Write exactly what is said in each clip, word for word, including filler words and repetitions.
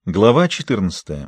Глава четырнадцатая.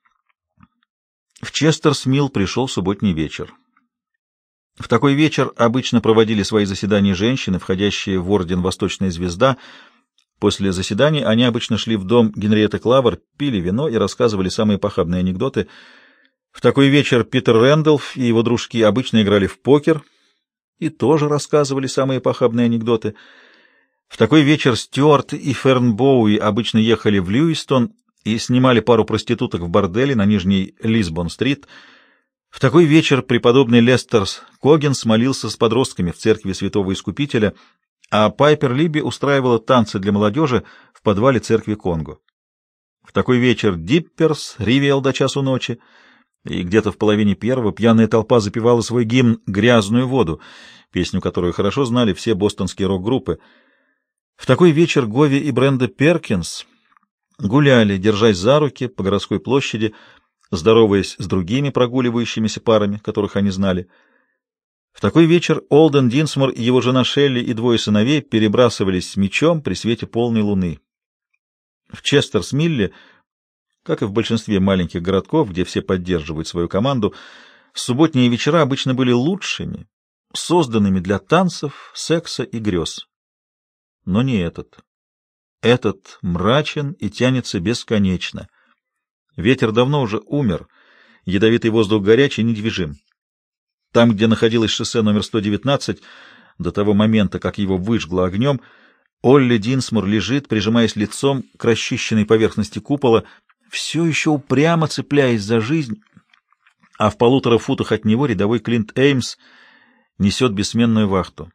В Честерс-Милл пришел субботний вечер. В такой вечер обычно проводили свои заседания женщины, входящие в орден «Восточная звезда». После заседаний они обычно шли в дом Генриетты Клавер, пили вино и рассказывали самые похабные анекдоты. В такой вечер Питер Рэндалф и его дружки обычно играли в покер и тоже рассказывали самые похабные анекдоты. В такой вечер Стюарт и Ферн Боуи обычно ехали в Льюистон и снимали пару проституток в борделе на Нижней Лисбон-стрит. В такой вечер преподобный Лестерс Когенс молился с подростками в церкви Святого Искупителя, а Пайпер Либи устраивала танцы для молодежи в подвале церкви Конго. В такой вечер Дипперс ревел до часу ночи, и где-то в половине первого пьяная толпа запевала свой гимн «Грязную воду», песню, которую хорошо знали все бостонские рок-группы. В такой вечер Гови и Бренда Перкинс гуляли, держась за руки по городской площади, здороваясь с другими прогуливающимися парами, которых они знали. В такой вечер Олден Динсмор и его жена Шелли и двое сыновей перебрасывались с мечом при свете полной луны. В Честерс-Милле, как и в большинстве маленьких городков, где все поддерживают свою команду, субботние вечера обычно были лучшими, созданными для танцев, секса и грез. Но не этот. Этот мрачен и тянется бесконечно. Ветер давно уже умер, ядовитый воздух горячий и недвижим. Там, где находилось шоссе номер сто девятнадцать, до того момента, как его выжгло огнем, Олли Динсмор лежит, прижимаясь лицом к расчищенной поверхности купола, все еще упрямо цепляясь за жизнь, а в полутора футах от него рядовой Клинт Эймс несет бессменную вахту.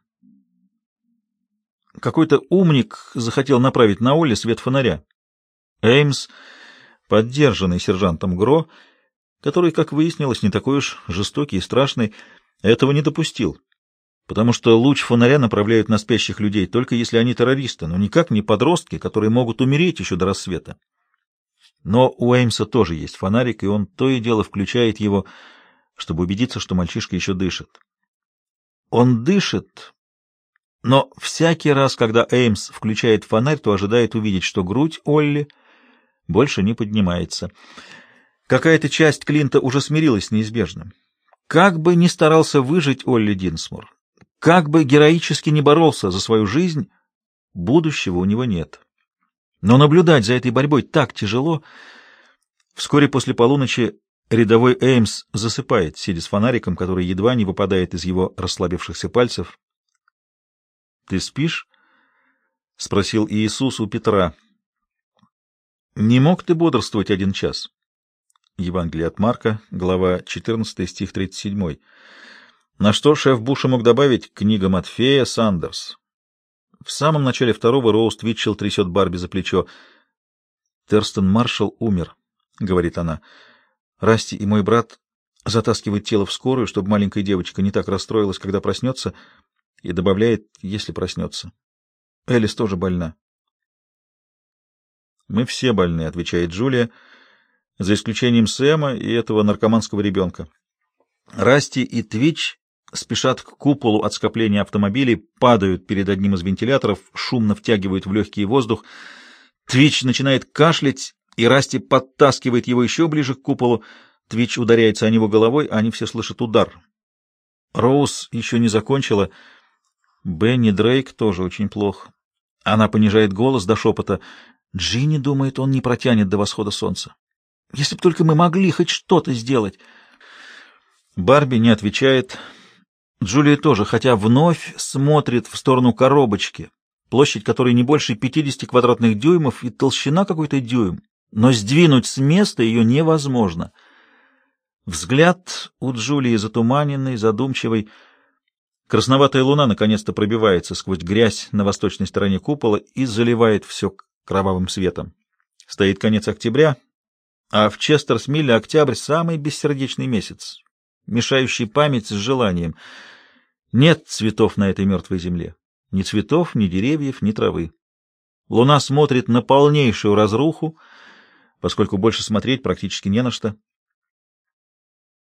Какой-то умник захотел направить на Олли свет фонаря. Эймс, поддержанный сержантом Гро, который, как выяснилось, не такой уж жестокий и страшный, этого не допустил, потому что луч фонаря направляют на спящих людей только если они террористы, но никак не подростки, которые могут умереть еще до рассвета. Но у Эймса тоже есть фонарик, и он то и дело включает его, чтобы убедиться, что мальчишка еще дышит. Он дышит, но всякий раз, когда Эймс включает фонарь, то ожидает увидеть, что грудь Олли больше не поднимается. Какая-то часть Клинта уже смирилась с неизбежным. Как бы ни старался выжить Олли Динсмор, как бы героически не боролся за свою жизнь, будущего у него нет. Но наблюдать за этой борьбой так тяжело. Вскоре после полуночи рядовой Эймс засыпает, сидя с фонариком, который едва не выпадает из его расслабившихся пальцев. «Ты спишь?» — спросил Иисус у Петра. «Не мог ты бодрствовать один час?» Евангелие от Марка, глава четырнадцатая, стих тридцать семь. На что шеф Буша мог добавить: книга Матфея, Сандерс. В самом начале второго Роуз Твитчелл трясет Барби за плечо. «Терстон Маршалл умер», — говорит она. «Расти и мой брат затаскивают тело в скорую, чтобы маленькая девочка не так расстроилась, когда проснется», и добавляет: «если проснется». Элис тоже больна. «Мы все больны», — отвечает Джулия, за исключением Сэма и этого наркоманского ребенка. Расти и Твич спешат к куполу от скопления автомобилей, падают перед одним из вентиляторов, шумно втягивают в легкий воздух. Твич начинает кашлять, и Расти подтаскивает его еще ближе к куполу. Твич ударяется о него головой, а они все слышат удар. Роуз еще не закончила. Бенни Дрейк тоже очень плохо. Она понижает голос до шепота. Джинни думает, он не протянет до восхода солнца. Если бы только мы могли хоть что-то сделать. Барби не отвечает. Джулия тоже, хотя вновь смотрит в сторону коробочки, площадь которой не больше пятидесяти квадратных дюймов и толщина какой-то дюйм, но сдвинуть с места ее невозможно. Взгляд у Джулии затуманенный, задумчивый. Красноватая луна наконец-то пробивается сквозь грязь на восточной стороне купола и заливает все кровавым светом. Стоит конец октября, а в Честерс-Милле октябрь — самый бессердечный месяц, мешающий память с желанием. Нет цветов на этой мертвой земле. Ни цветов, ни деревьев, ни травы. Луна смотрит на полнейшую разруху, поскольку больше смотреть практически не на что.